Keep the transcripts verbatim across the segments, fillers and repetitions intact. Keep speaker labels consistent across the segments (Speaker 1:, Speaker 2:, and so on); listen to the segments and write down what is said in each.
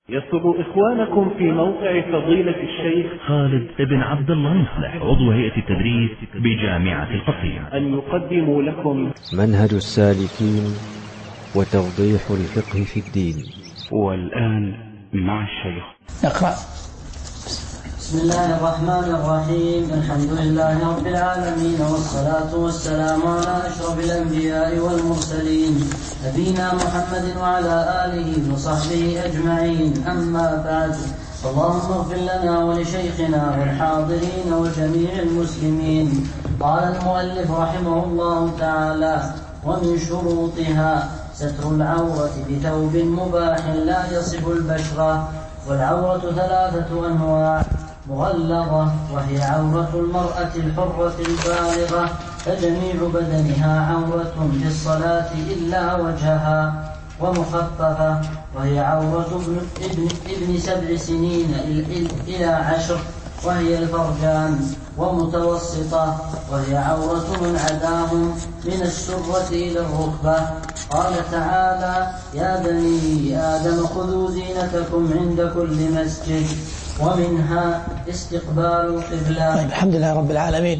Speaker 1: يسر إخوانكم في موقع فضيلة الشيخ
Speaker 2: خالد بن عبد الله مصلح عضو هيئة التدريس بجامعة القصيم
Speaker 1: أن يقدموا لكم
Speaker 3: منهج السالكين وتوضيح الفقه في الدين.
Speaker 1: والآن مع الشيخ
Speaker 4: نقرأ.
Speaker 5: بسم الله الرحمن الرحيم. الحمد لله رب العالمين، والصلاة والسلام على أشرف الأنبياء والمرسلين نبينا محمد وعلى آله وصحبه أجمعين. أما بعد، اللهم اغفر لنا ولشيخنا والحاضرين وجميع المسلمين. قال المؤلف رحمه الله تعالى: ومن شروطها ستر العورة بثوب مباح لا يصف البشرة. والعورة ثلاثة أنواع: مغلظة وهي عورة المرأة الحرة البالغة، فجميع بدنها عورة في الصلاة إلا وجهها. ومخففة وهي عورة ابن, ابن, ابن سبع سنين إلى عشر، وهي الفرجان. ومتوسطة وهي عورة من عداهم من السرة إلى الركبة. قال تعالى: يا بني آدم خذوا زينتكم عند كل مسجد. ومنها استقبال القبلة.
Speaker 4: طيب، الحمد لله رب العالمين،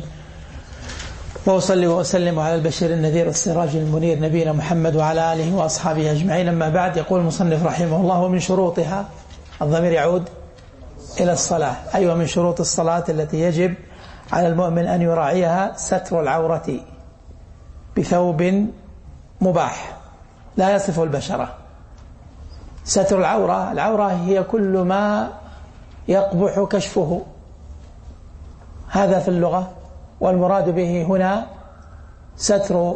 Speaker 4: وأصلي وأسلم على البشير النذير والسراج المنير نبينا محمد وعلى آله وأصحابه أجمعين. أما بعد، يقول المصنف رحمه الله: ومن شروطها، الضمير يعود إلى الصلاة، أي أيوة من شروط الصلاة التي يجب على المؤمن أن يراعيها ستر العورة بثوب مباح لا يصف البشرة. ستر العورة، العورة هي كل ما يقبح كشفه، هذا في اللغة، والمراد به هنا ستر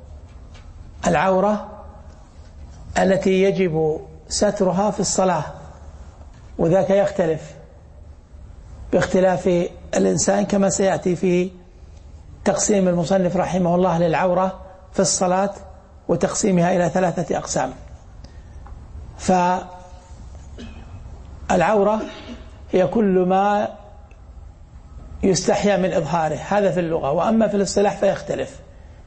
Speaker 4: العورة التي يجب سترها في الصلاة، وذاك يختلف باختلاف الإنسان كما سيأتي في تقسيم المصنف رحمه الله للعورة في الصلاة وتقسيمها إلى ثلاثة أقسام. فالعورة هي كل ما يستحيا من إظهاره، هذا في اللغة. وأما في الاصطلاح فيختلف،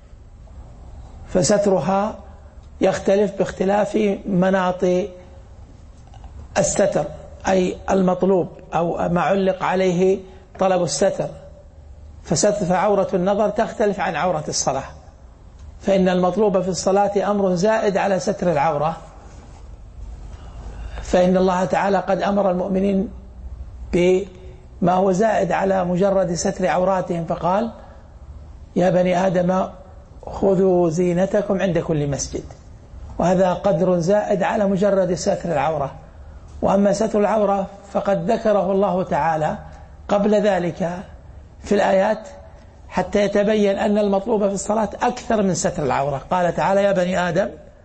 Speaker 4: فسترها يختلف باختلاف مناط الستر، أي المطلوب أو ما علق عليه طلب الستر. فعورة النظر تختلف عن عورة الصلاة، فإن المطلوب في الصلاة أمر زائد على ستر العورة، فإن الله تعالى قد أمر المؤمنين بما هو زائد على مجرد ستر عوراتهم، فقال: يا بني آدم خذوا زينتكم عند كل مسجد. وهذا قدر زائد على مجرد ستر العورة. وأما ستر العورة فقد ذكره الله تعالى قبل ذلك في الآيات حتى يتبين أن المطلوب في الصلاة أكثر من ستر العورة. قال تعالى: يا بني آدم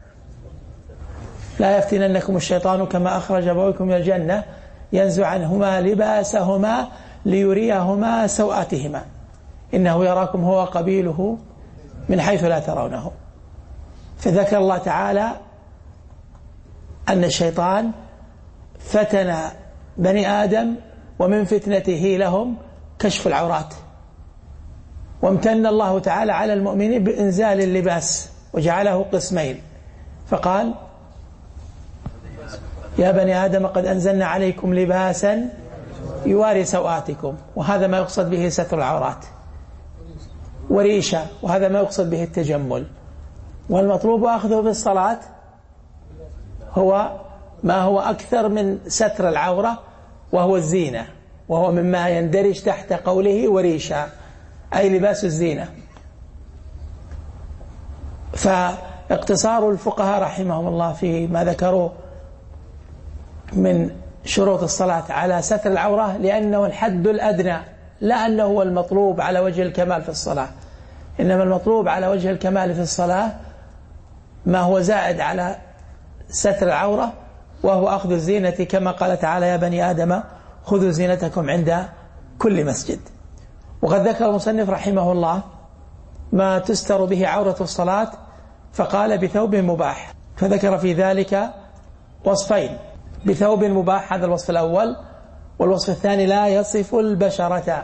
Speaker 4: لا يفتننكم الشيطان كما أخرج أبويكم من الجنة ينزع عنهما لباسهما ليريهما سوآتهما إنه يراكم هو قبيله من حيث لا ترونه. فذكر الله تعالى أن الشيطان فتن بني آدم، ومن فتنته لهم كشف العورات. وامتن الله تعالى على المؤمنين بإنزال اللباس وجعله قسمين، فقال: يا بني آدم قد أنزلنا عليكم لباسا يواري سوآتكم، وهذا ما يقصد به ستر العورات. وريشة، وهذا ما يقصد به التجمل. والمطلوب أخذه في الصلاة هو ما هو أكثر من ستر العورة، وهو الزينة، وهو مما يندرج تحت قوله وريشة، أي لباس الزينة. فاقتصار الفقهاء رحمهم الله في ما ذكروا من شروط الصلاة على ستر العورة لأنه الحد الأدنى، لا أنه هو المطلوب على وجه الكمال في الصلاة، إنما المطلوب على وجه الكمال في الصلاة ما هو زائد على ستر العورة، وهو أخذ الزينة، كما قال تعالى: يا بني آدم خذوا زينتكم عند كل مسجد. وقد ذكر المصنف رحمه الله ما تستر به عورة الصلاة، فقال: بثوب مباح، فذكر في ذلك وصفين: بثوب مباح، هذا الوصف الأول، والوصف الثاني لا يصف البشرة.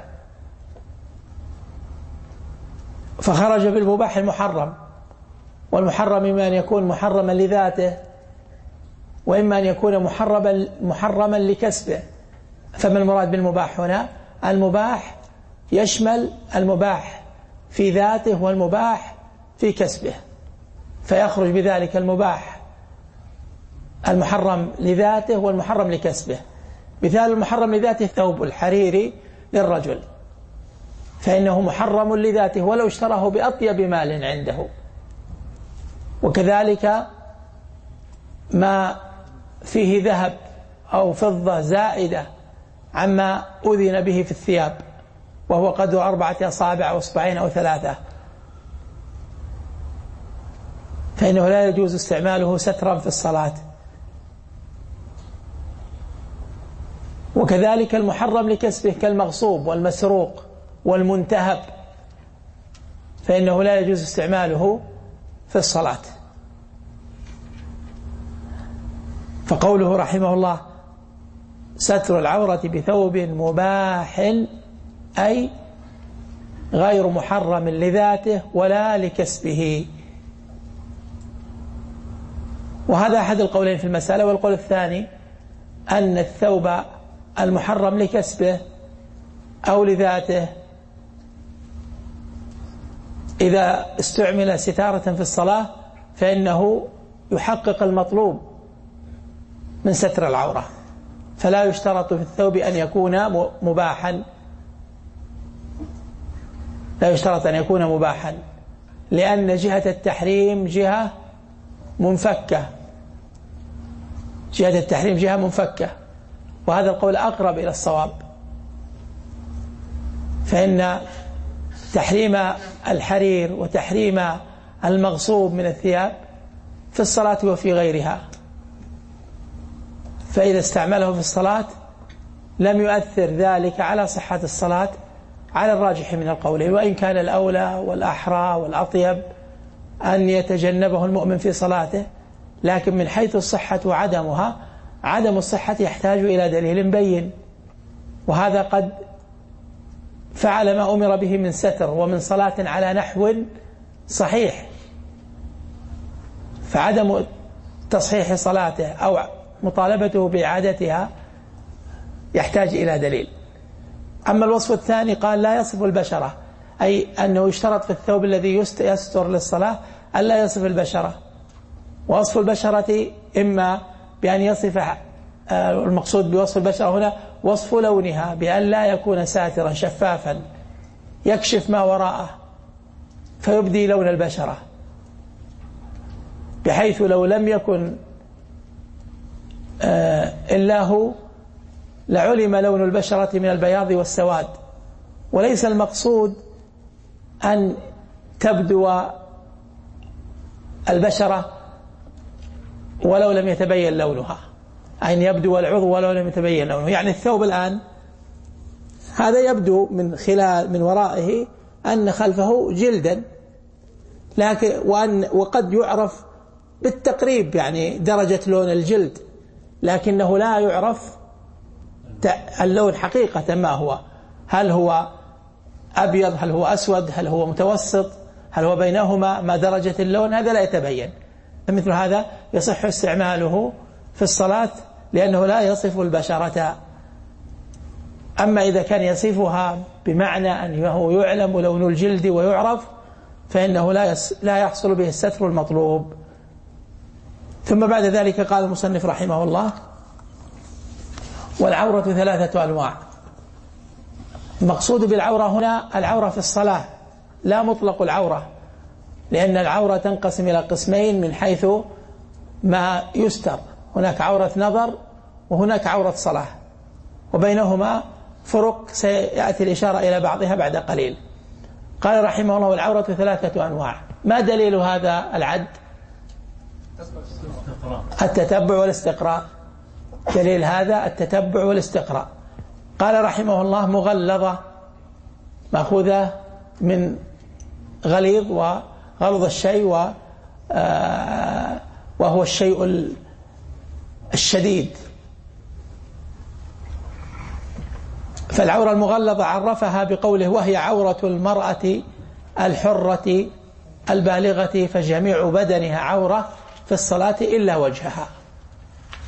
Speaker 4: فخرج بالمباح المحرم، والمحرم إما أن يكون محرما لذاته وإما أن يكون محرما محرما لكسبه. فما المراد بالمباح هنا؟ المباح يشمل المباح في ذاته والمباح في كسبه، فيخرج بذلك المباح المحرم لذاته والمحرم لكسبه. مثال المحرم لذاته ثوب الحرير للرجل، فإنه محرم لذاته ولو اشتراه بأطيب مال عنده. وكذلك ما فيه ذهب أو فضة زائدة عما أذن به في الثياب، وهو قدر أربعة أصابع أو أصبعين أو ثلاثة، فإنه لا يجوز استعماله سترا في الصلاة. وكذلك المحرم لكسبه كالمغصوب والمسروق والمنتهب، فإنه لا يجوز استعماله في الصلاة. فقوله رحمه الله ستر العورة بثوب مباح أي غير محرم لذاته ولا لكسبه. وهذا أحد القولين في المسألة. والقول الثاني أن الثوب المحرم لكسبه أو لذاته إذا استعمل ستارة في الصلاة فإنه يحقق المطلوب من ستر العورة، فلا يشترط في الثوب أن يكون مباحا، لا يشترط أن يكون مباحا، لأن جهة التحريم جهة منفكة، جهة التحريم جهة منفكة، وهذا القول أقرب إلى الصواب. فإن تحريم الحرير وتحريم المغصوب من الثياب في الصلاة وفي غيرها، فإذا استعمله في الصلاة لم يؤثر ذلك على صحة الصلاة على الراجح من القولين، وإن كان الأولى والأحرى والأطيب أن يتجنبه المؤمن في صلاته، لكن من حيث الصحة وعدمها، عدم الصحة يحتاج إلى دليل بين، وهذا قد فعل ما أمر به من ستر ومن صلاة على نحو صحيح، فعدم تصحيح صلاته أو مطالبته بإعادتها يحتاج إلى دليل. أما الوصف الثاني قال لا يصف البشرة، أي أنه يشترط في الثوب الذي يستر للصلاة ألا يصف البشرة. ووصف البشرة إما بأن يصف، المقصود بوصف البشرة هنا وصف لونها بأن لا يكون ساترا شفافا يكشف ما وراءه فيبدي لون البشرة، بحيث لو لم يكن إلا هو لعلم لون البشرة من البياض والسواد. وليس المقصود أن تبدو البشرة ولو لم يتبين لونها، أن يبدو العضو ولو لم يتبين لونه. يعني الثوب الآن هذا يبدو من خلال من ورائه أن خلفه جلدا، لكن وأن وقد يعرف بالتقريب يعني درجة لون الجلد، لكنه لا يعرف اللون حقيقة ما هو، هل هو أبيض، هل هو أسود، هل هو متوسط، هل هو بينهما، ما درجة اللون، هذا لا يتبين. مثل هذا يصح استعماله في الصلاة لأنه لا يصف البشرة. أما إذا كان يصفها بمعنى أنه يعلم لون الجلد ويعرف فإنه لا لا يحصل به الستر المطلوب. ثم بعد ذلك قال المصنف رحمه الله والعورة ثلاثة أنواع. المقصود بالعورة هنا العورة في الصلاة لا مطلق العورة، لأن العورة تنقسم إلى قسمين من حيث ما يستر، هناك عورة نظر وهناك عورة صلاة، وبينهما فرق سيأتي الإشارة إلى بعضها بعد قليل. قال رحمه الله والعورة ثلاثة أنواع. ما دليل هذا العد؟ التتبع والاستقراء. دليل هذا التتبع والاستقراء. قال رحمه الله مغلظة مأخوذة من غليظ، وغلظ الشيء وهو الشيء الشديد. فالعورة المغلظة عرفها بقوله وهي عورة المرأة الحرة البالغة فجميع بدنها عورة في الصلاة إلا وجهها.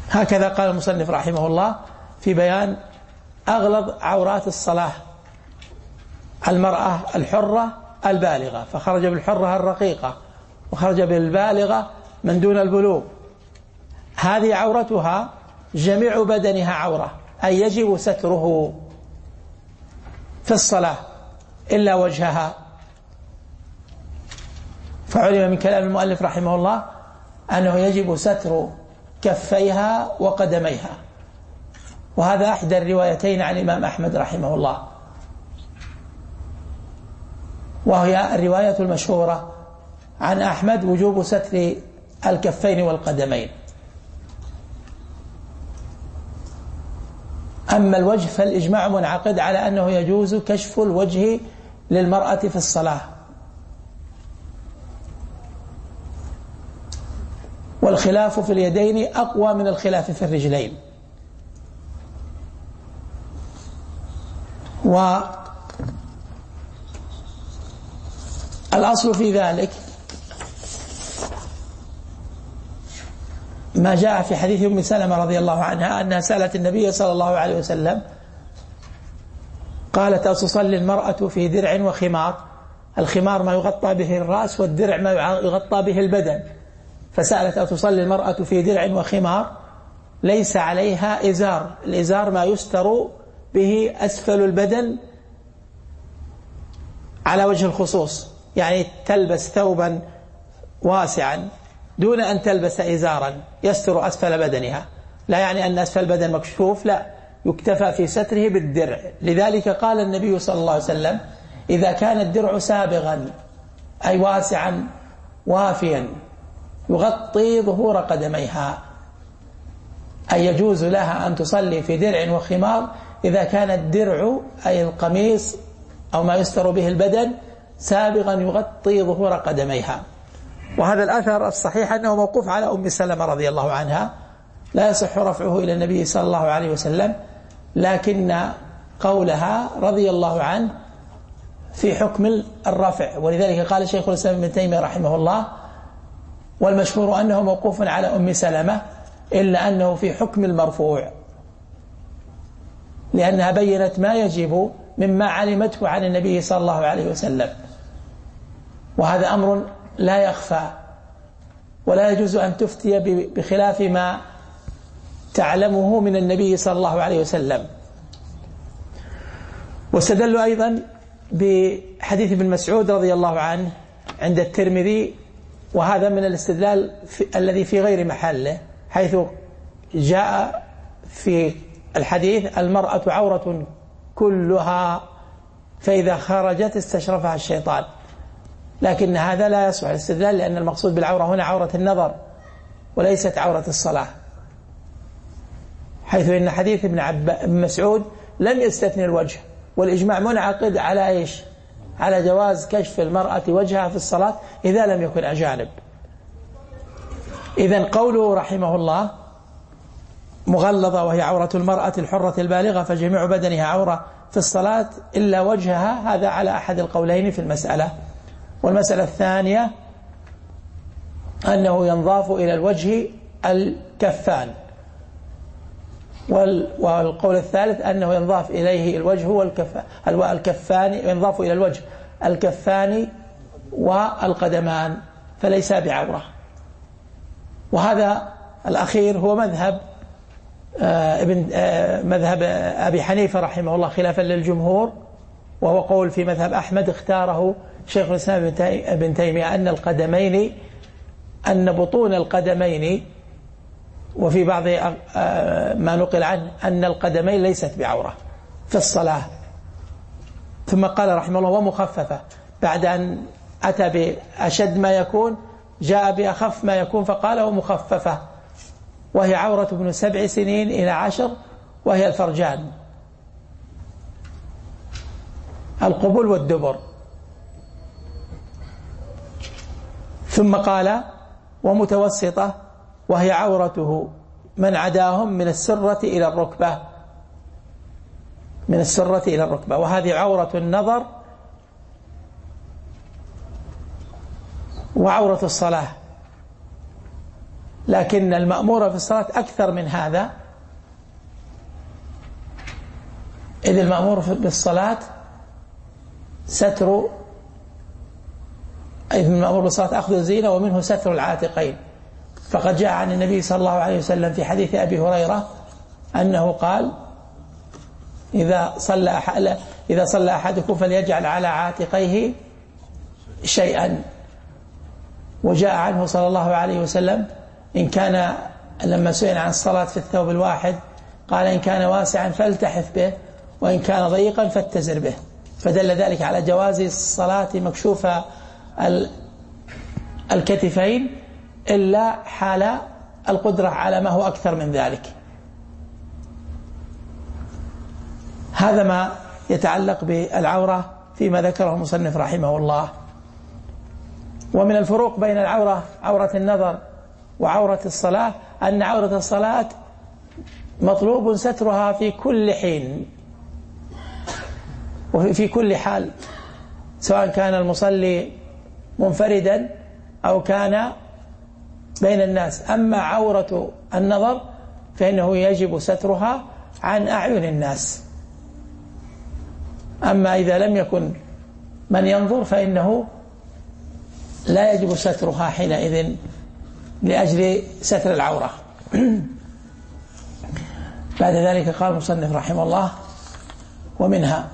Speaker 4: هكذا قال المصنف رحمه الله في بيان أغلظ عورات الصلاة: المرأة الحرة البالغة، فخرج بالحرة الرقيقة وخرج بالبالغة من دون البلوغ. هذه عورتها جميع بدنها عورة، أي يجب ستره في الصلاة إلا وجهها. فعلم من كلام المؤلف رحمه الله أنه يجب ستر كفيها وقدميها، وهذا أحدى الروايتين عن الإمام أحمد رحمه الله، وهي الرواية المشهورة عن أحمد وجوب ستر الكفين والقدمين. أما الوجه فالإجماع منعقد على أنه يجوز كشف الوجه للمرأة في الصلاة، والخلاف في اليدين أقوى من الخلاف في الرجلين. والأصل في ذلك ما جاء في حديث أم سلمة رضي الله عنها أنها سألت النبي صلى الله عليه وسلم قالت: أتصلي المرأة في درع وخمار؟ الخمار ما يغطى به الرأس، والدرع ما يغطى به البدن. فسألت: أتصلي المرأة في درع وخمار ليس عليها إزار؟ الإزار ما يستر به أسفل البدن على وجه الخصوص، يعني تلبس ثوبا واسعا دون أن تلبس إزارا يستر أسفل بدنها، لا يعني أن أسفل البدن مكشوف، لا، يكتفى في ستره بالدرع. لذلك قال النبي صلى الله عليه وسلم: إذا كان الدرع سابغا أي واسعا وافيا يغطي ظهور قدميها، أي يجوز لها أن تصلي في درع وخمار إذا كان الدرع أي القميص أو ما يستر به البدن سابغا يغطي ظهور قدميها. وهذا الأثر الصحيح أنه موقوف على أم سلمة رضي الله عنها، لا يصح رفعه إلى النبي صلى الله عليه وسلم، لكن قولها رضي الله عنه في حكم الرفع. ولذلك قال شيخ الإسلام ابن تيمية رحمه الله: والمشهور أنه موقوف على أم سلمة، إلا أنه في حكم المرفوع، لأنها بينت ما يجب مما علمته عن النبي صلى الله عليه وسلم، وهذا أمر لا يخفى، ولا يجوز أن تفتي بخلاف ما تعلمه من النبي صلى الله عليه وسلم. واستدلوا أيضا بحديث ابن مسعود رضي الله عنه عند الترمذي، وهذا من الاستدلال في الذي في غير محله، حيث جاء في الحديث: المرأة عورة كلها فإذا خرجت استشرفها الشيطان. لكن هذا لا يصح الاستدلال، لأن المقصود بالعورة هنا عورة النظر وليست عورة الصلاة، حيث إن حديث ابن, عب... ابن مسعود لم يستثني الوجه، والإجماع منعقد على إيش؟ على جواز كشف المرأة وجهها في الصلاة إذا لم يكن أجانب. إذن قوله رحمه الله مغلظة وهي عورة المرأة الحرة البالغة فجميع بدنها عورة في الصلاة إلا وجهها، هذا على أحد القولين في المسألة. والمسألة الثانية أنه ينضاف إلى الوجه الكفان، والقول الثالث أنه ينضاف إليه الوجه والكفان، ينضاف إلى الوجه الكفان والقدمان فليس بعورة. وهذا الأخير هو مذهب ابن مذهب أبي حنيفة رحمه الله خلافا للجمهور، وهو قول في مذهب أحمد اختاره شيخ الإسلام ابن تيمية أن القدمين أن بطون القدمين، وفي بعض ما نقل عنه أن القدمين ليست بعورة في الصلاة. ثم قال رحمه الله: ومخففة، بعد أن أتى بأشد ما يكون جاء بأخف ما يكون فقال: ومخففة، وهي عورة ابن سبع سنين إلى عشر، وهي الفرجان، القبول والدبر. ثم قال: ومتوسطة، وهي عورته من عداهم من السرة إلى الركبة، من السرة إلى الركبة، وهذه عورة النظر وعورة الصلاة. لكن المأمور في الصلاة أكثر من هذا، إذ المأمور بالصلاة ستر، إذ المأمور بالصلاة أخذ الزينة ومنه ستر العاتقين. فقد جاء عن النبي صلى الله عليه وسلم في حديث أبي هريرة أنه قال: إذا صلى إذا صلى أحدكم فليجعل على عاتقيه شيئا. وجاء عنه صلى الله عليه وسلم إن كان، لما سئل عن الصلاة في الثوب الواحد قال: إن كان واسعا فالتحف به، وإن كان ضيقا فاتزر به. فدل ذلك على جواز الصلاة مكشوف الكتفين إلا حال القدرة على ما هو أكثر من ذلك. هذا ما يتعلق بالعورة فيما ذكره المصنف رحمه الله. ومن الفروق بين العورة، عورة النظر وعورة الصلاة، أن عورة الصلاة مطلوب سترها في كل حين وفي كل حال، سواء كان المصلي منفردا أو كان بين الناس. أما عورة النظر فإنه يجب سترها عن أعين الناس. أما إذا لم يكن من ينظر فإنه لا يجب سترها حينئذ لأجل ستر العورة. بعد ذلك قال المصنف رحمه الله: ومنها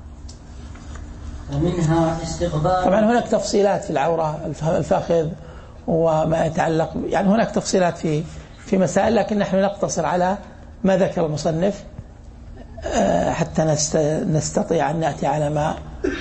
Speaker 5: ومنها استقبال.
Speaker 4: طبعا هناك تفصيلات في العورة، الفخذ وما يتعلق، يعني هناك تفصيلات في في مسائل، لكن نحن نقتصر على ما ذكر المصنف حتى نستطيع أن نأتي على ما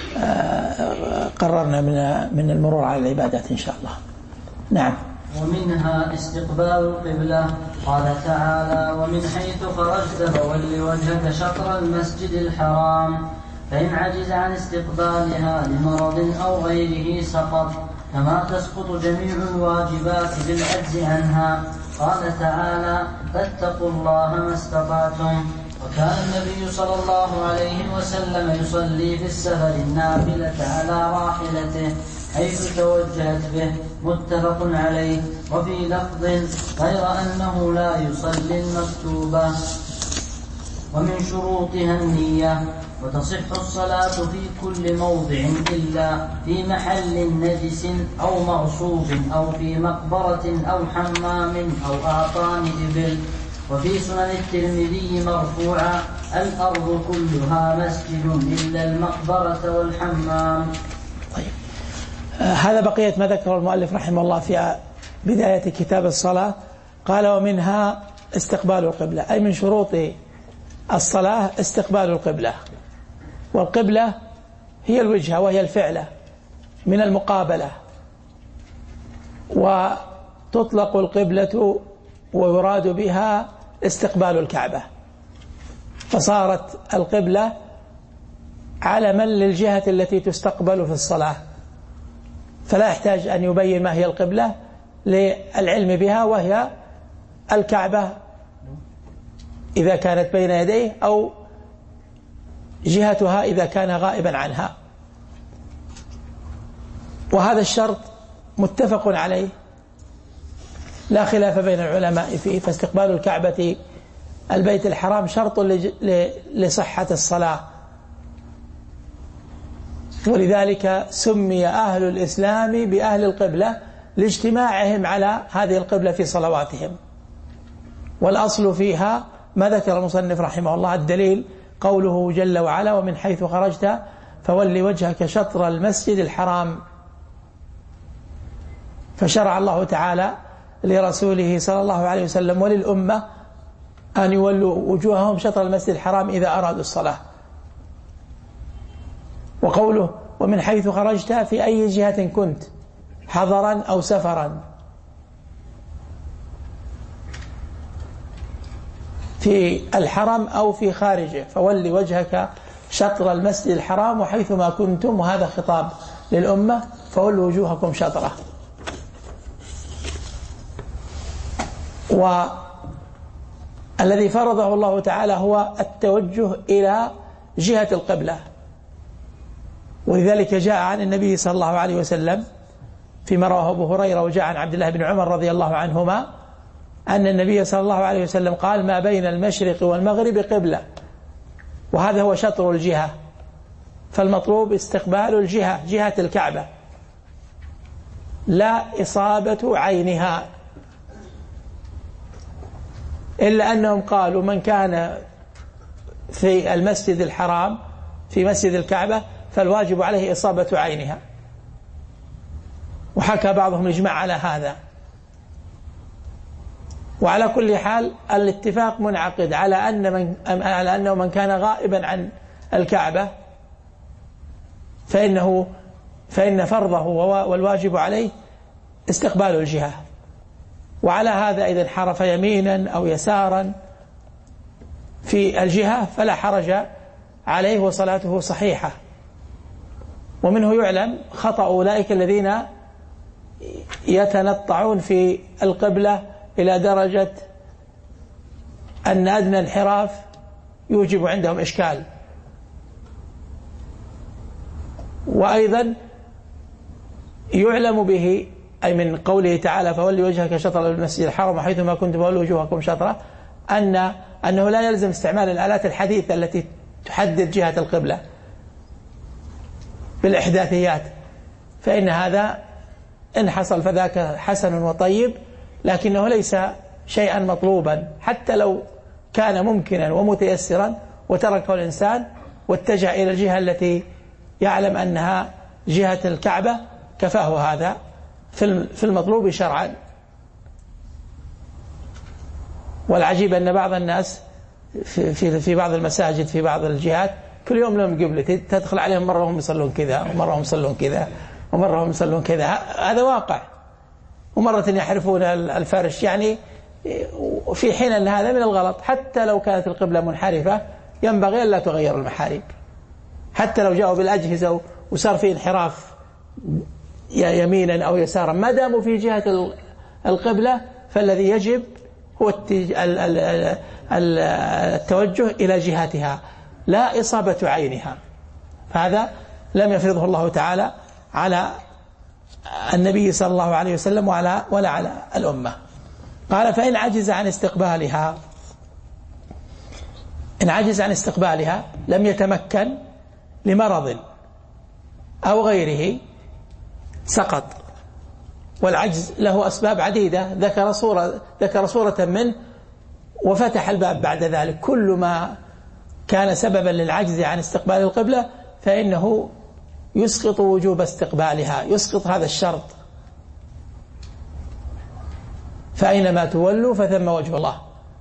Speaker 4: قررنا من من المرور على العبادات إن شاء الله. نعم.
Speaker 5: ومنها استقبال القبلة. قال تعالى: ومن حيث خرجت فول وجهك شطر المسجد الحرام، فإن عجز عن استقبالها لمرض أو غيره سقط، كما تسقط جميع الواجبات بالعجز عنها. قال تعالى: فاتقوا الله ما استطعتم. وكان النبي صلى الله عليه وسلم يصلي في السفر النافلة على راحلته حيث توجهت به، متفق عليه. وفي لفظ: غير أنه لا يصلي المكتوبة. ومن شروطها النية. وتصح الصلاة في كل موضع إلا في محل نجس أو مغصوب أو في مقبرة أو حمام أو أعطان إبل. وفي سنن الترمذي مرفوعا: الأرض كلها مسجد إلا المقبرة والحمام.
Speaker 4: طيب. آه هذا بقية ما ذكر المؤلف رحمه الله في بداية كتاب الصلاة. قال: ومنها استقبال القبلة، أي من شروط الصلاة استقبال القبلة. والقبلة هي الوجهة وهي الفعلة من المقابلة، وتطلق القبلة ويراد بها استقبال الكعبة، فصارت القبلة علما للجهة التي تستقبل في الصلاة، فلا يحتاج أن يبين ما هي القبلة للعلم بها، وهي الكعبة إذا كانت بين يديه أو جهتها إذا كان غائبا عنها. وهذا الشرط متفق عليه لا خلاف بين العلماء فيه، فاستقبال الكعبة البيت الحرام شرط لصحة الصلاة، ولذلك سمي أهل الإسلام بأهل القبلة لاجتماعهم على هذه القبلة في صلواتهم. والأصل فيها ما ذكر المصنف رحمه الله، الدليل قوله جل وعلا: ومن حيث خرجت فول وجهك شطر المسجد الحرام. فشرع الله تعالى لرسوله صلى الله عليه وسلم وللأمة أن يولوا وجوههم شطر المسجد الحرام إذا أرادوا الصلاة. وقوله: ومن حيث خرجت في أي جهة كنت، حضرا أو سفرا، في الحرم أو في خارجه، فول وجهك شطر المسجد الحرام وحيثما كنتم، وهذا خطاب للأمة، فولوا وجوهكم شطره. والذي فرضه الله تعالى هو التوجه إلى جهة القبلة، ولذلك جاء عن النبي صلى الله عليه وسلم فيما رواه أبو هريرة، وجاء عن عبد الله بن عمر رضي الله عنهما أن النبي صلى الله عليه وسلم قال ما بين المشرق والمغرب قبلة، وهذا هو شطر الجهة، فالمطلوب استقبال الجهة، جهة الكعبة، لا إصابة عينها. إلا أنهم قالوا من كان في المسجد الحرام في مسجد الكعبة فالواجب عليه إصابة عينها، وحكى بعضهم الإجماع على هذا. وعلى كل حال الاتفاق منعقد على أن من على أنه من كان غائبا عن الكعبة فإنه فإن فرضه والواجب عليه استقبال الجهة، وعلى هذا إذا انحرف يمينا أو يسارا في الجهة فلا حرج عليه وصلاته صحيحة. ومنه يعلم خطأ أولئك الذين يتنطعون في القبلة إلى درجة أن أدنى انحراف يوجب عندهم إشكال. وأيضا يعلم به أي من قوله تعالى فولي وجهك شطر المسجد الحرام وحيثما كنتم فولوا وجوهكم شطره، أن أنه لا يلزم استعمال الآلات الحديثة التي تحدد جهة القبلة بالإحداثيات، فإن هذا إن حصل فذاك حسن وطيب، لكنه ليس شيئا مطلوبا. حتى لو كان ممكنا ومتيسرا وتركه الإنسان واتجه إلى الجهة التي يعلم أنها جهة الكعبة كفاه هذا في المطلوب شرعا. والعجيب أن بعض الناس في, في, في بعض المساجد في بعض الجهات كل يوم لهم قبلة، تدخل عليهم مرة هم يصلون كذا ومرة هم يصلون كذا ومرة هم يصلون كذا، هذا واقع. ومرة يحرفون الفرش، يعني في حين أن هذا من الغلط. حتى لو كانت القبلة منحرفة ينبغي أن لا تغير المحاريب، حتى لو جاءوا بالأجهزة وصار في انحراف يمينا أو يسارا، ما داموا في جهة القبلة فالذي يجب هو التوجه إلى جهتها لا إصابة عينها. فهذا لم يفرضه الله تعالى على النبي صلى الله عليه وسلم وعلى ولا على الأمة. قال فإن عجز عن استقبالها، إن عجز عن استقبالها لم يتمكن لمرض أو غيره سقط. والعجز له أسباب عديدة، ذكر صورة ذكر صورة منه وفتح الباب بعد ذلك. كل ما كان سببا للعجز عن استقبال القبلة فإنه يسقط وجوب استقبالها، يسقط هذا الشرط. فأينما تولوا فثم وجه الله.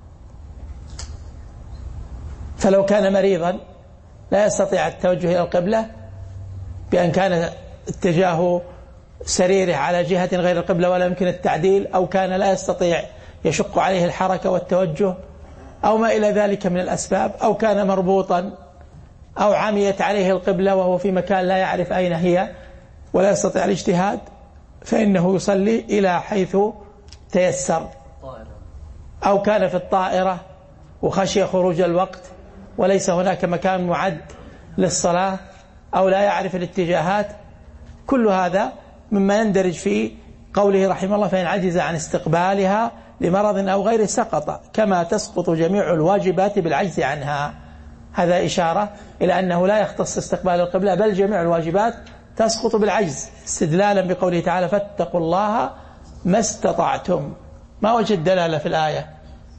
Speaker 4: فلو كان مريضا لا يستطيع التوجه إلى القبلة بأن كان اتجاه سريره على جهة غير القبلة ولا يمكن التعديل، أو كان لا يستطيع يشق عليه الحركة والتوجه أو ما إلى ذلك من الأسباب، أو كان مربوطا أو عميت عليه القبلة وهو في مكان لا يعرف أين هي ولا يستطيع الاجتهاد، فإنه يصلي إلى حيث تيسر. أو كان في الطائرة وخشي خروج الوقت وليس هناك مكان معد للصلاة، أو لا يعرف الاتجاهات، كل هذا مما يندرج في قوله رحمه الله فإن عجز عن استقبالها لمرض أو غيره سقط، كما تسقط جميع الواجبات بالعجز عنها. هذا إشارة إلى أنه لا يختص استقبال القبلة، بل جميع الواجبات تسقط بالعجز، استدلالا بقوله تعالى فاتقوا الله ما استطعتم. ما وجه الدلالة في الآية؟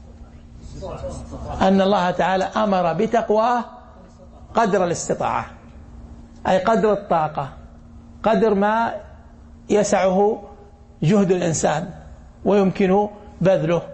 Speaker 4: أن الله تعالى أمر بتقواه قدر الاستطاعة، أي قدر الطاقة، قدر ما يسعه جهد الإنسان ويمكن بذله.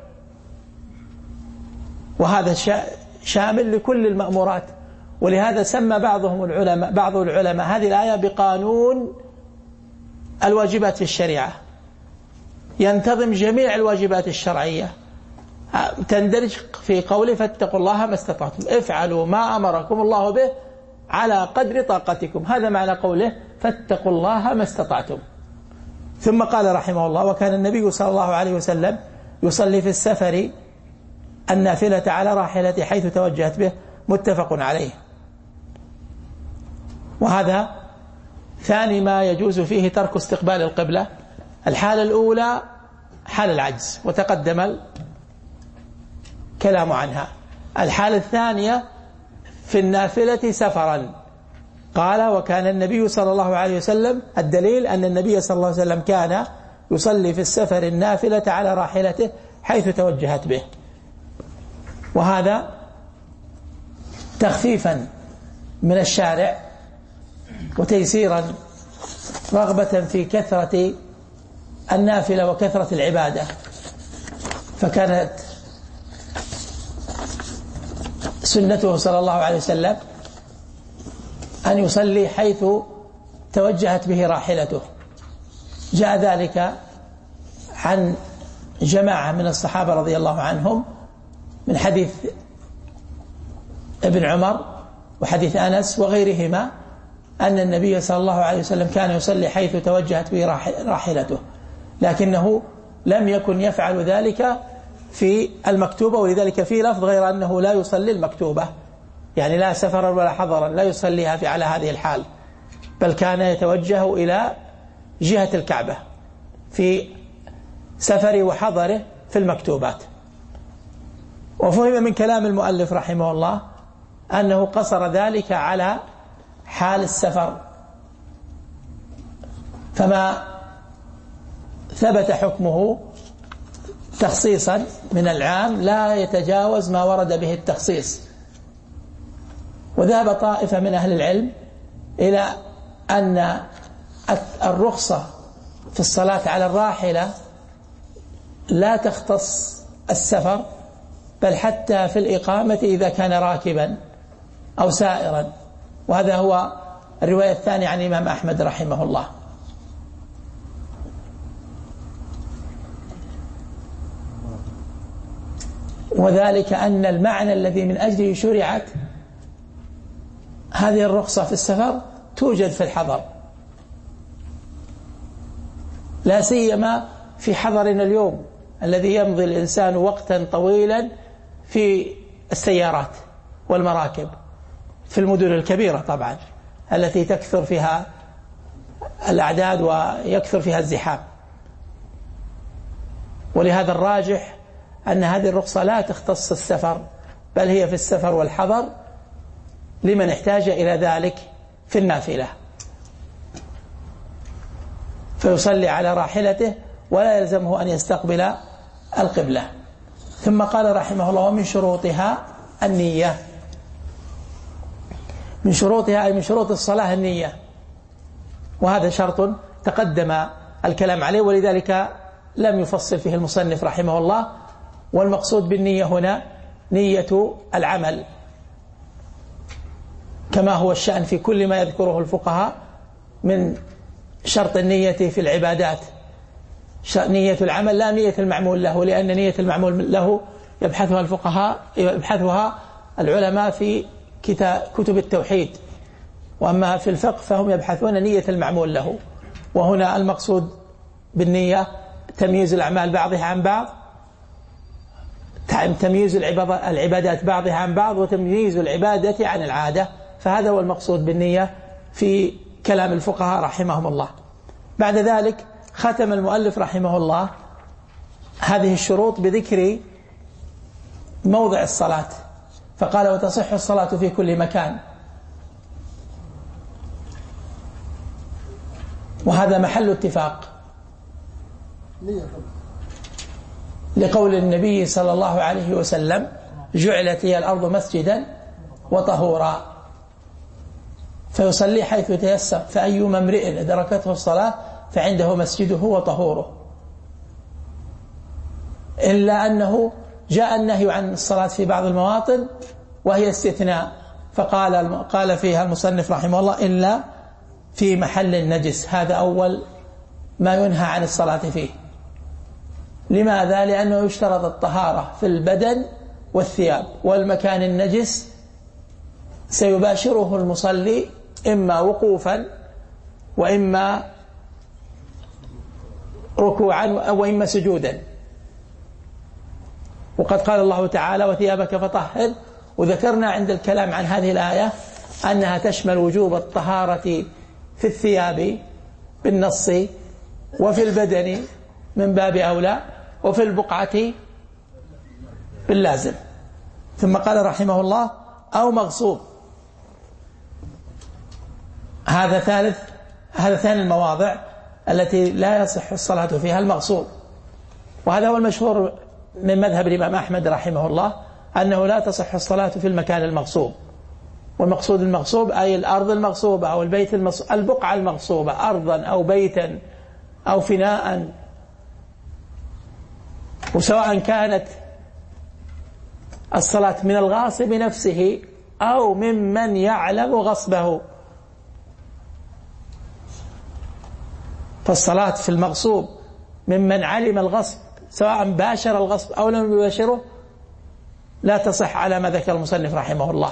Speaker 4: وهذا شامل لكل المأمورات. ولهذا سمى بعضهم العلماء بعض العلماء هذه الآية بقانون الواجبات في الشريعة، ينتظم جميع الواجبات الشرعية، تندرج في قوله فاتقوا الله ما استطعتم، افعلوا ما أمركم الله به على قدر طاقتكم. هذا معنى قوله فاتقوا الله ما استطعتم. ثم قال رحمه الله وكان النبي صلى الله عليه وسلم يصلي في السفر النافلة على راحلته حيث توجهت به، متفق عليه. وهذا ثاني ما يجوز فيه ترك استقبال القبلة. الحالة الأولى حال العجز، وتقدم كلام عنها. الحالة الثانية في النافلة سفرا، قال وكان النبي صلى الله عليه وسلم، الدليل أن النبي صلى الله عليه وسلم كان يصلي في السفر النافلة على راحلته حيث توجهت به، وهذا تخفيفا من الشارع وتيسيرا رغبة في كثرة النافلة وكثرة العبادة. فكانت سنته صلى الله عليه وسلم أن يصلي حيث توجهت به راحلته. جاء ذلك عن جماعة من الصحابة رضي الله عنهم من حديث ابن عمر وحديث أنس وغيرهما أن النبي صلى الله عليه وسلم كان يصلي حيث توجهت به راحلته، لكنه لم يكن يفعل ذلك في المكتوبة، ولذلك في لفظ غير أنه لا يصلي المكتوبة، يعني لا سفرا ولا حضرا لا يصليها في على هذه الحال، بل كان يتوجه إلى جهة الكعبة في سفره وحضره في المكتوبات. وفهم من كلام المؤلف رحمه الله أنه قصر ذلك على حال السفر، فما ثبت حكمه تخصيصا من العام لا يتجاوز ما ورد به التخصيص. وذهب طائفة من أهل العلم إلى أن الرخصة في الصلاة على الراحلة لا تختص السفر، بل حتى في الإقامة إذا كان راكبا أو سائرا، وهذا هو الرواية الثانية عن الإمام أحمد رحمه الله. وذلك أن المعنى الذي من أجله شرعت هذه الرخصة في السفر توجد في الحضر، لا سيما في حضرنا اليوم الذي يمضي الإنسان وقتا طويلا في السيارات والمراكب في المدن الكبيرة طبعا التي تكثر فيها الأعداد ويكثر فيها الزحام. ولهذا الراجح أن هذه الرخصة لا تختص السفر، بل هي في السفر والحضر لمن احتاج إلى ذلك في النافلة، فيصلي على راحلته ولا يلزمه أن يستقبل القبلة. ثم قال رحمه الله ومن شروطها النية. من شروطها أي من شروط الصلاة النية، وهذا شرط تقدم الكلام عليه ولذلك لم يفصل فيه المصنف رحمه الله. والمقصود بالنية هنا نية العمل، كما هو الشأن في كل ما يذكره الفقهاء من شرط النية في العبادات. نية العمل لا نية المعمول له، لأن نية المعمول له يبحثها الفقهاء يبحثها العلماء في كتب التوحيد، وأما في الفقه فهم يبحثون نية المعمول له. وهنا المقصود بالنية تمييز الأعمال بعضها عن بعض، تمييز العبادات بعضها عن بعض، وتمييز العبادة عن العادة، فهذا هو المقصود بالنية في كلام الفقهاء رحمهم الله. بعد ذلك ختم المؤلف رحمه الله هذه الشروط بذكر موضع الصلاة، فقال وتصح الصلاة في كل مكان، وهذا محل اتفاق لقول النبي صلى الله عليه وسلم جعلت لي الأرض مسجدا وطهورا، فيصلي حيث يتيسر، فأيما امرئ أدركته الصلاة فعنده مسجده وطهوره. إلا أنه جاء النهي عن الصلاة في بعض المواطن وهي استثناء، فقال قال فيها المصنف رحمه الله إلا في محل النجس، هذا أول ما ينهى عن الصلاة فيه. لماذا؟ لأنه يشترط الطهارة في البدن والثياب، والمكان النجس سيباشره المصلي إما وقوفا وإما ركوعا وإما سجودا. وقد قال الله تعالى وثيابك فطهر، وذكرنا عند الكلام عن هذه الآية أنها تشمل وجوب الطهارة في الثياب بالنص، وفي البدن من باب أولى، وفي البقعة باللازم. ثم قال رحمه الله أو مغصوب. هذا ثالث هذا ثاني المواضع التي لا يصح الصلاة فيها، المغصوب. وهذا هو المشهور من مذهب الإمام أحمد رحمه الله أنه لا تصح الصلاة في المكان المغصوب. والمقصود المغصوب أي الأرض المغصوبة أو البيت المغصوب، البقعة المغصوبة، أرضا أو بيتا أو فناء، وسواء كانت الصلاة من الغاصب نفسه أو ممن يعلم غصبه. فالصلاة في المغصوب ممن علم الغصب سواء باشر الغصب أو لم يباشره لا تصح على ما ذكر المصنف رحمه الله.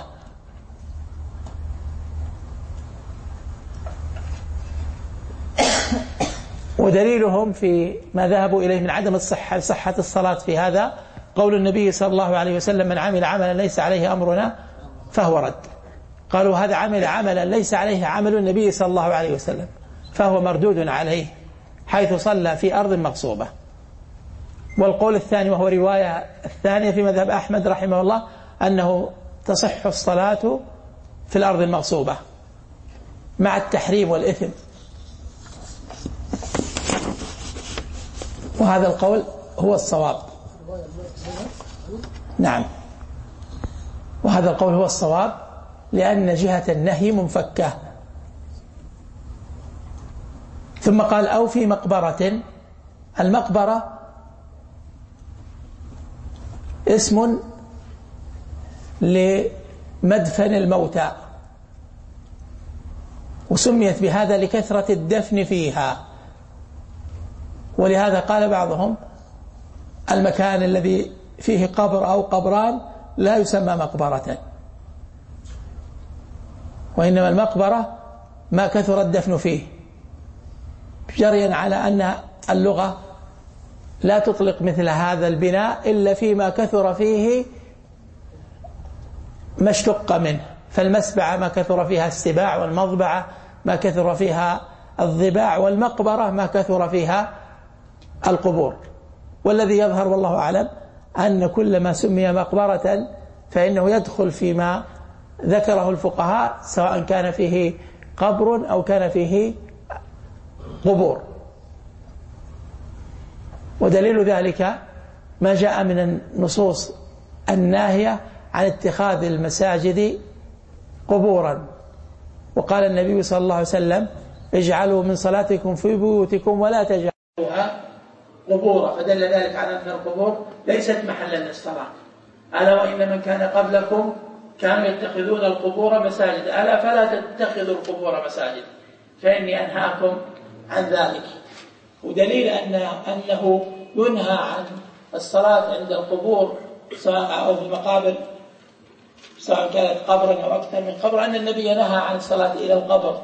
Speaker 4: ودليلهم في ما ذهبوا إليه من عدم الصحة صحة الصلاة في هذا قول النبي صلى الله عليه وسلم: من عمل عملا ليس عليه أمرنا فهو رد. قالوا هذا عمل عملا ليس عليه عمل النبي صلى الله عليه وسلم فهو مردود عليه حيث صلى في أرض مغصوبة. والقول الثاني وهو رواية الثانية في مذهب أحمد رحمه الله أنه تصح الصلاة في الأرض المغصوبة مع التحريم والإثم. وهذا القول هو الصواب. نعم، وهذا القول هو الصواب لأن جهة النهي منفكة. ثم قال أو في مقبرة. المقبرة اسم لمدفن الموتى، وسميت بهذا لكثرة الدفن فيها. ولهذا قال بعضهم المكان الذي فيه قبر أو قبران لا يسمى مقبرة، وإنما المقبرة ما كثر الدفن فيه، جريا على أن اللغة لا تطلق مثل هذا البناء إلا فيما كثر فيه ما اشتق منه. فالمسبعة ما كثر فيها السباع، والمضبعة ما كثر فيها الضباع، والمقبرة ما كثر فيها القبور. والذي يظهر والله أعلم أن كل ما سمي مقبرة فإنه يدخل فيما ذكره الفقهاء سواء كان فيه قبر أو كان فيه قبور. ودليل ذلك ما جاء من النصوص الناهية عن اتخاذ المساجد قبورا. وقال النبي صلى الله عليه وسلم: اجعلوا من صلاتكم في بيوتكم ولا تجعلوها قبورا. فدل ذلك على أن القبور ليست محلا للصلاة. ألا وإن من كان قبلكم كانوا يتخذون القبور مساجد، ألا فلا تتخذوا القبور مساجد فإني أنهاكم عن ذلك. ودليل أن أنه ينهى عن الصلاة عند القبور سواء أو في المقابر سواء كانت قبرا أو أكثر من قبر أن النبي نهى عن الصلاة إلى القبر.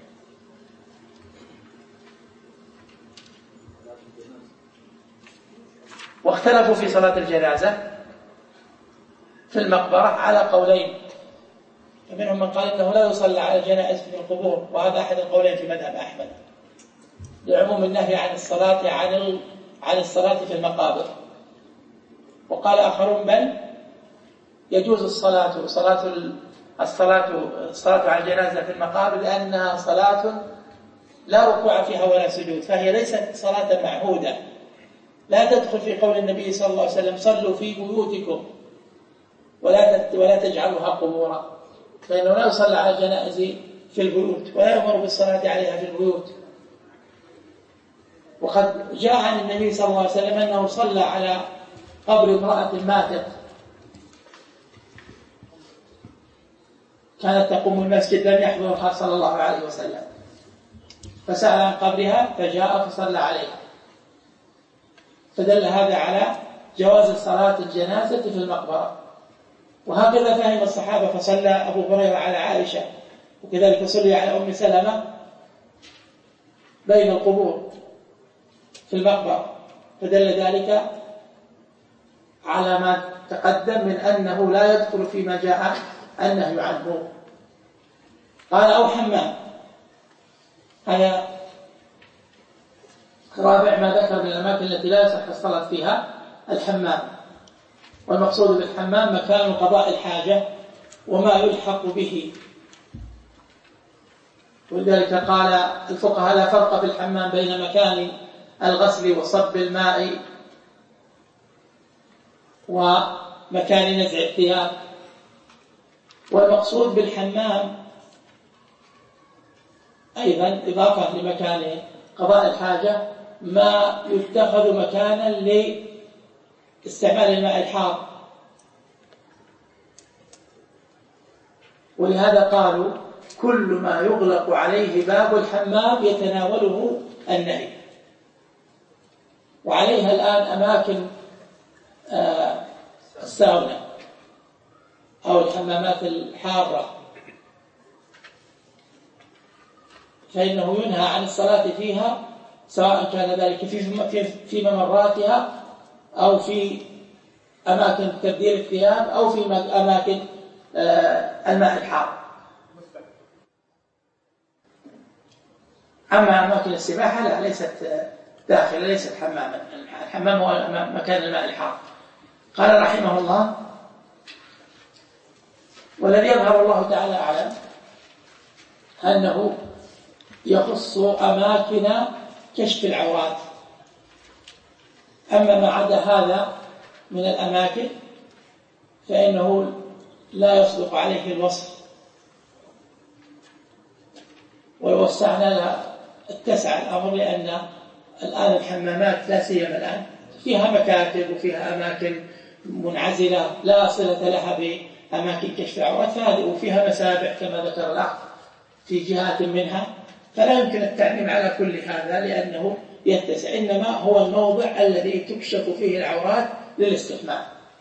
Speaker 4: واختلفوا في صلاة الجنازة في المقبرة على قولين، فمنهم من قال إنه لا يصلى على الجنائز في القبور، وهذا أحد القولين في مذهب أحمد لعموم النهي عن الصلاة عن عن الصلاة في المقابر. وقال آخرون بل يجوز الصلاة صلاة الصلاة الصلاة على الجنازة في المقابر لأنها صلاة لا ركوع فيها ولا سجود، فهي ليست صلاة معهودة لا تدخل في قول النبي صلى الله عليه وسلم: صلوا في بيوتكم ولا ولا تجعلوها قبورا، فإنه لا يصلى على الجنائز في البيوت ولا يؤمر بالصلاة عليها في البيوت. وقد جاء عن النبي صلى الله عليه وسلم أنه صلى على قبر امرأة ماتت كانت تقوم المسجد لم يحضرها صلى الله عليه وسلم، فسأل عن قبرها فجاء فصلى عليها، فدل هذا على جواز صلاة الجنازة في المقبرة. وهكذا فهم الصحابة، فصلى أبو هريرة على عائشة، وكذلك صلي على أم سلمة بين القبور في المقبرة، فدل ذلك على ما تقدم من أنه لا يدخل فيما جاء النهي عنه. قال أو حمام. هذا رابع ما ذكر من الأماكن التي لا يصح الصلاة فيها الحمام. والمقصود بالحمام مكان قضاء الحاجة وما يلحق به. ولذلك قال الفقهاء لا فرق في الحمام بين مكان الغسل وصب الماء ومكان نزع الثياب. والمقصود بالحمام أيضا إضافة لمكان قضاء الحاجة ما يتخذ مكانا لاستعمال الماء الحار. ولهذا قالوا كل ما يغلق عليه باب الحمام يتناوله النهي. وعليها الآن أماكن الساونا أو الحمامات الحارة، فإنه ينهى عن الصلاة فيها سواء كان ذلك في ممراتها أو في أماكن تبديل الثياب أو في أماكن الماء الحار. أما أماكن السباحة لا، ليست داخل، ليست حماما. الحمام هو مكان الماء الحار. قال رحمه الله: والذي يظهر الله تعالى أعلم أنه يخص أماكن كشف العورات. أما ما عدا هذا من الأماكن فإنه لا يصدق عليه الوصف، ولو وسعنا اتسع الأمر، لأن الآن الحمامات لا سيما الآن فيها مكاتب وفيها أماكن منعزلة لا صلة لها بأماكن كشف العورات، فهذه وفيها مسابح كما ذكر الأخ في جهات منها، فلا يمكن التعميم على كل هذا لأنه يتسع، إنما هو الموضع الذي تكشف فيه العورات للاستحمام،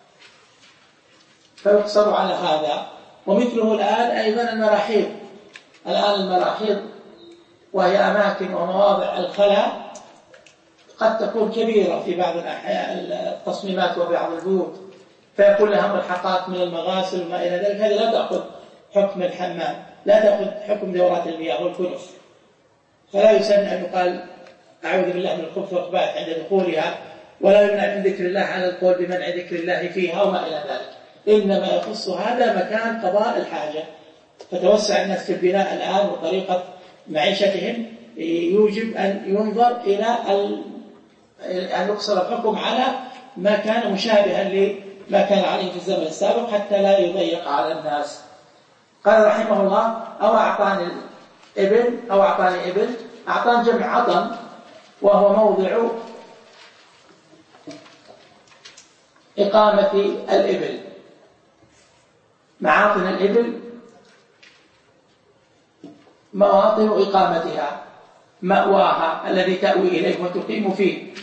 Speaker 4: فيقصر على هذا. ومثله الآن أيضا المراحيض. الآن المراحيض وهي أماكن ومواضع الخلاء قد تكون كبيرة في بعض التصميمات وبعض البيوت، فيكون لها ملحقات من المغاسل وما إلى ذلك، هذه لا تأخذ حكم الحمام، لا تأخذ حكم دورات المياه والكنف، فلا يسن أن يقال أعوذ بالله من الخبث والخبائث عند دخولها، ولا يمنع من ذكر الله على القول بمنع ذكر الله فيها وما إلى ذلك، إنما يخص هذا مكان قضاء الحاجة. فتوسع الناس في البناء الآن وطريقة معيشتهم يوجب أن ينظر إلى أن يقصر الحكم على ما كان مشابها لما كان عليه في الزمن السابق حتى لا يضيق على الناس. قال رحمه الله: أو أعطاني الإبل أو أعطاني إبل. أعطان جمع عطن، وهو موضع إقامة الإبل. معاطن الإبل مواطن إقامتها، مأواها الذي تأوي إليه وتقيم فيه.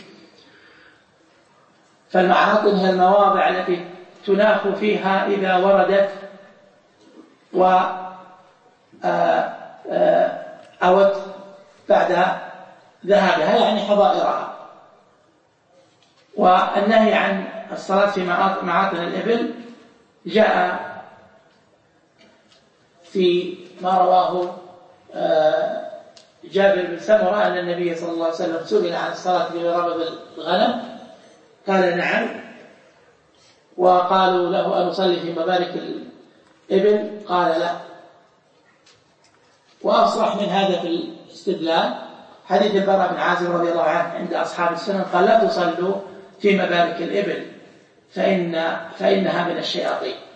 Speaker 4: فالمعاطن هي المواضع التي تناخ فيها إذا وردت و أوت بعد ذهابها، يعني حظائرها. والنهي عن الصلاة في معاطن الإبل جاء في ما رواه جابر بن سمرة أن النبي صلى الله عليه وسلم سئل عن الصلاة في ربض الغنم قال نعم، وقالوا له أن نصلي في مبارك الإبل قال لا. وأصرح من هذا في الاستدلال حديث البراء بن عازب رضي الله عنه عند أصحاب السنن قال لا تصلوا في مبارك الإبل فإن فإنها من الشياطين.